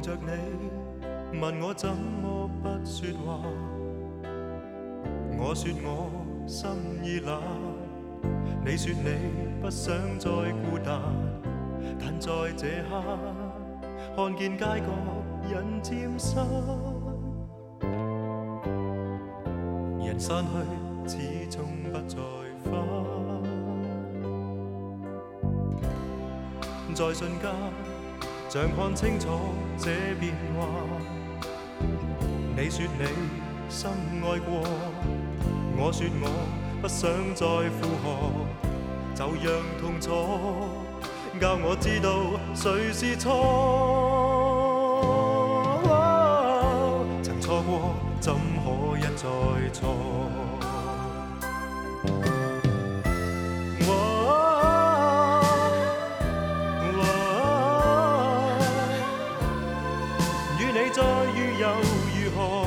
着你，问我怎么不说话。我说我心已冷，你说你不想再孤单。但在这刻，看见街角人渐散，人散去，始终不再返。在瞬间，像看清楚这变幻。你说你深爱过，我说我不想再负荷，就让痛楚教我知道谁是错。曾错过，怎可一再错？与你再遇又如何？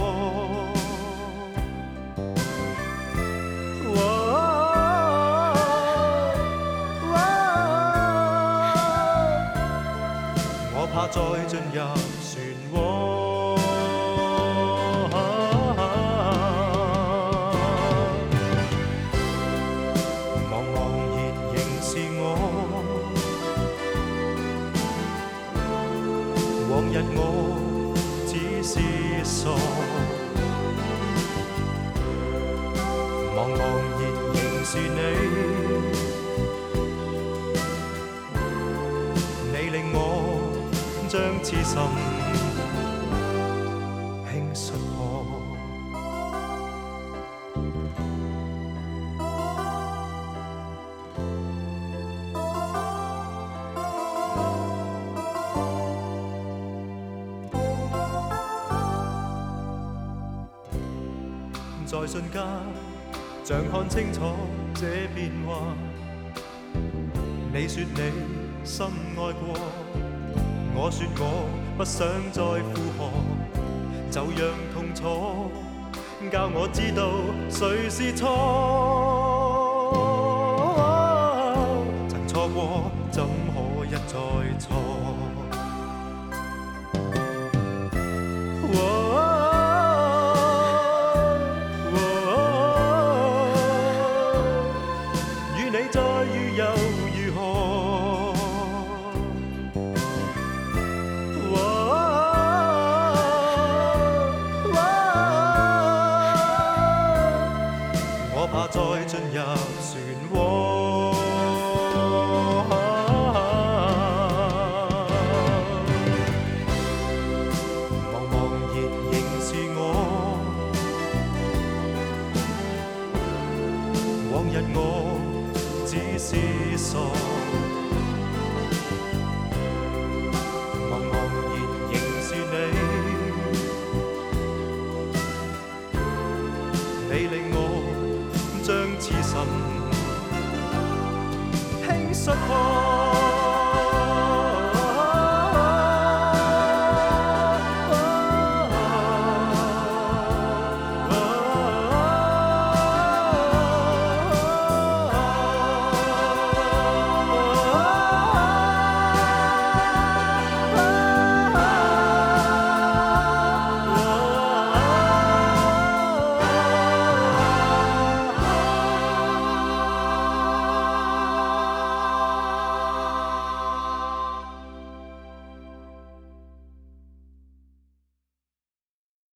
我怕再進入漩渦，茫茫然仍是我，往日我只是傻，茫茫然仍是你令我將痴心輕率破。在瞬間，像看清楚這變幻。你說你深愛過，我說我不想再負荷，就讓痛楚教我知道誰是錯。曾錯過，怎可一再錯？與你再遇又如何？我怕再進入漩渦，茫茫然仍是我，往日我只是傻，茫茫然仍是你令我將痴心輕率破。